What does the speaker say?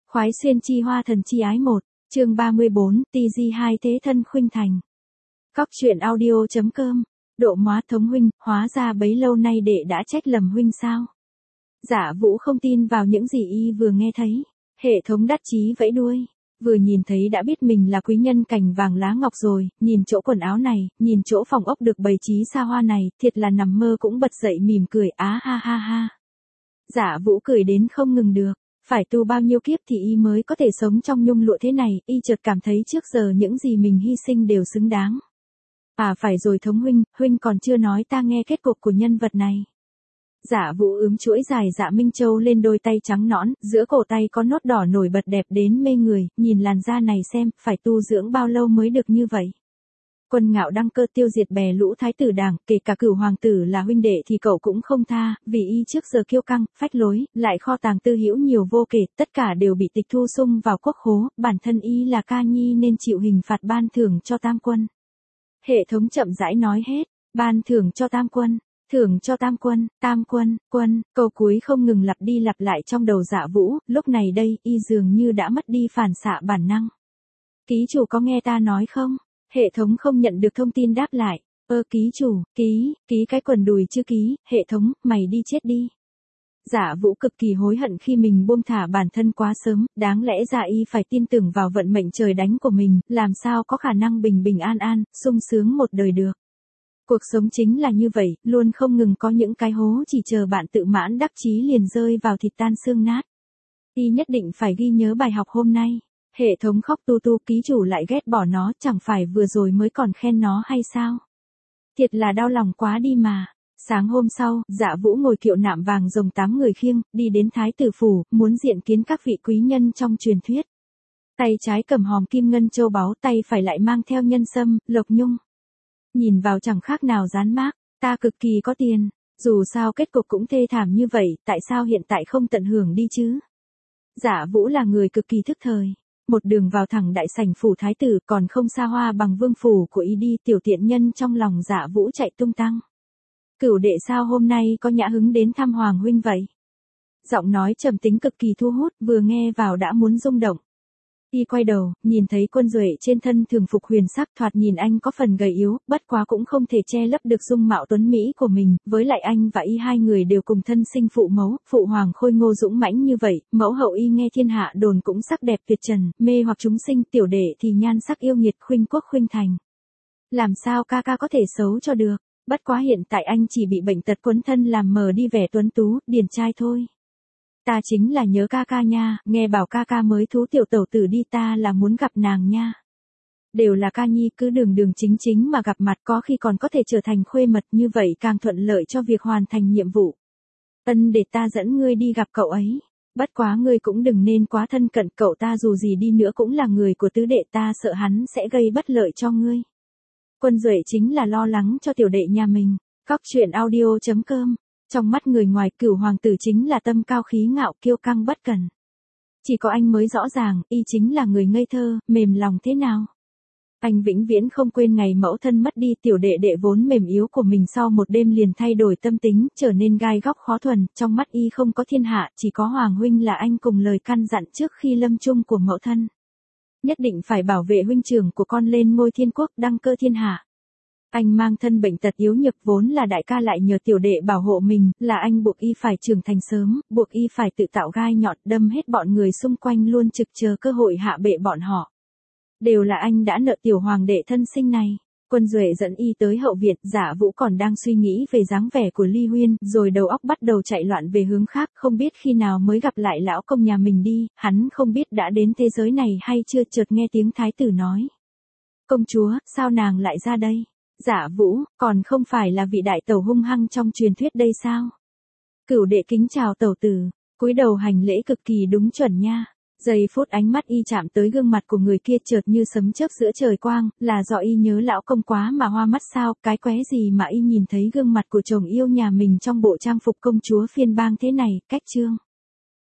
Khoái xuyên chi hoa thần chi ái 1, chương 34, TG2 thế thân khuynh thành. Cóc truyện audio.com, Độ Móa Thống huynh, hóa ra bấy lâu nay đệ đã trách lầm huynh sao? Dạ Vũ không tin vào những gì y vừa nghe thấy. Hệ thống đắc chí vẫy đuôi. Vừa nhìn thấy đã biết mình là quý nhân cành vàng lá ngọc rồi, nhìn chỗ quần áo này, nhìn chỗ phòng ốc được bày trí xa hoa này, thiệt là nằm mơ cũng bật dậy mỉm cười á ha ha ha. Dạ Vũ cười đến không ngừng được. Phải tu bao nhiêu kiếp thì y mới có thể sống trong nhung lụa thế này, y chợt cảm thấy trước giờ những gì mình hy sinh đều xứng đáng. À phải rồi Thống huynh còn chưa nói ta nghe kết cục của nhân vật này. Dạ Vũ ướm chuỗi dài dạ Minh Châu lên đôi tay trắng nõn, giữa cổ tay có nốt đỏ nổi bật đẹp đến mê người, nhìn làn da này xem, phải tu dưỡng bao lâu mới được như vậy. Quân Ngạo đăng cơ tiêu diệt bè lũ thái tử đảng, kể cả Cửu hoàng tử là huynh đệ thì cậu cũng không tha, vì y trước giờ kiêu căng, phách lối, lại kho tàng tư hữu nhiều vô kể, tất cả đều bị tịch thu sung vào quốc khố, bản thân y là ca nhi nên chịu hình phạt ban thưởng cho tam quân. Hệ thống chậm rãi nói hết, ban thưởng cho tam quân, thưởng cho tam quân, câu cuối không ngừng lặp đi lặp lại trong đầu Dạ Vũ, lúc này đây, y dường như đã mất đi phản xạ bản năng. Ký chủ có nghe ta nói không? Hệ thống không nhận được thông tin đáp lại. Ký chủ, ký cái quần đùi chưa ký, hệ thống, mày đi chết đi. Dạ Vũ cực kỳ hối hận khi mình buông thả bản thân quá sớm, đáng lẽ ra y phải tin tưởng vào vận mệnh trời đánh của mình, làm sao có khả năng bình bình an, sung sướng một đời được. Cuộc sống chính là như vậy, luôn không ngừng có những cái hố chỉ chờ bạn tự mãn đắc chí liền rơi vào thịt tan xương nát. Y nhất định phải ghi nhớ bài học hôm nay. Hệ thống khóc tu ký chủ lại ghét bỏ nó, chẳng phải vừa rồi mới còn khen nó hay sao? Thiệt là đau lòng quá đi mà. Sáng hôm sau, Dạ Vũ ngồi kiệu nạm vàng rồng 8 người khiêng, đi đến Thái tử phủ, muốn diện kiến các vị quý nhân trong truyền thuyết. Tay trái cầm hòm kim ngân châu báu, tay phải lại mang theo nhân sâm, lộc nhung. Nhìn vào chẳng khác nào dán mác, ta cực kỳ có tiền, dù sao kết cục cũng thê thảm như vậy, tại sao hiện tại không tận hưởng đi chứ? Dạ Vũ là người cực kỳ thức thời. Một đường vào thẳng đại sảnh phủ thái tử, còn không xa hoa bằng vương phủ của y đi, tiểu tiện nhân trong lòng Dạ Vũ chạy tung tăng. Cửu đệ sao hôm nay có nhã hứng đến thăm hoàng huynh vậy? Giọng nói trầm tính cực kỳ thu hút, vừa nghe vào đã muốn rung động. Y quay đầu, nhìn thấy Quân Duệ trên thân thường phục huyền sắc, thoạt nhìn anh có phần gầy yếu, bất quá cũng không thể che lấp được dung mạo tuấn mỹ của mình, với lại anh và y hai người đều cùng thân sinh phụ mẫu, phụ hoàng khôi ngô dũng mãnh như vậy, mẫu hậu y nghe thiên hạ đồn cũng sắc đẹp tuyệt trần, mê hoặc chúng sinh, tiểu đệ thì nhan sắc yêu nghiệt khuynh quốc khuynh thành. Làm sao ca ca có thể xấu cho được, bất quá hiện tại anh chỉ bị bệnh tật quấn thân làm mờ đi vẻ tuấn tú, điển trai thôi. Ta chính là nhớ ca ca nha, nghe bảo ca ca mới thú tiểu tẩu tử đi, ta là muốn gặp nàng nha. Đều là ca nhi, cứ đường chính mà gặp mặt, có khi còn có thể trở thành khuê mật, như vậy càng thuận lợi cho việc hoàn thành nhiệm vụ. Để ta dẫn ngươi đi gặp cậu ấy. Bất quá ngươi cũng đừng nên quá thân cận, cậu ta dù gì đi nữa cũng là người của tứ đệ, ta sợ hắn sẽ gây bất lợi cho ngươi. Quân Duệ chính là lo lắng cho tiểu đệ nhà mình. Cóc truyện audio.com. Trong mắt người ngoài, Cửu hoàng tử chính là tâm cao khí ngạo, kiêu căng bất cần. Chỉ có anh mới rõ ràng, y chính là người ngây thơ, mềm lòng thế nào. Anh vĩnh viễn không quên ngày mẫu thân mất đi, tiểu đệ đệ vốn mềm yếu của mình sau một đêm liền thay đổi tâm tính, trở nên gai góc khó thuần, trong mắt y không có thiên hạ, chỉ có hoàng huynh là anh, cùng lời căn dặn trước khi lâm chung của mẫu thân. Nhất định phải bảo vệ huynh trưởng của con lên ngôi thiên quốc, đăng cơ thiên hạ. Anh mang thân bệnh tật yếu nhược, vốn là đại ca lại nhờ tiểu đệ bảo hộ mình, là anh buộc y phải trưởng thành sớm, buộc y phải tự tạo gai nhọn, đâm hết bọn người xung quanh, luôn trực chờ cơ hội hạ bệ bọn họ. Đều là anh đã nợ tiểu hoàng đệ thân sinh này. Quân Duệ dẫn y tới hậu viện, Dạ Vũ còn đang suy nghĩ về dáng vẻ của Ly Huyên, rồi đầu óc bắt đầu chạy loạn về hướng khác, không biết khi nào mới gặp lại lão công nhà mình đi, hắn không biết đã đến thế giới này hay chưa, chợt nghe tiếng thái tử nói. Công chúa, sao nàng lại ra đây? Dạ Vũ, còn không phải là vị đại tẩu hung hăng trong truyền thuyết đây sao? Cửu đệ kính chào tẩu tử, cúi đầu hành lễ cực kỳ đúng chuẩn nha. Giây phút ánh mắt y chạm tới gương mặt của người kia, chợt như sấm chớp giữa trời quang, là do y nhớ lão công quá mà hoa mắt sao, cái qué gì mà y nhìn thấy gương mặt của chồng yêu nhà mình trong bộ trang phục công chúa phiên bang thế này, cách trương.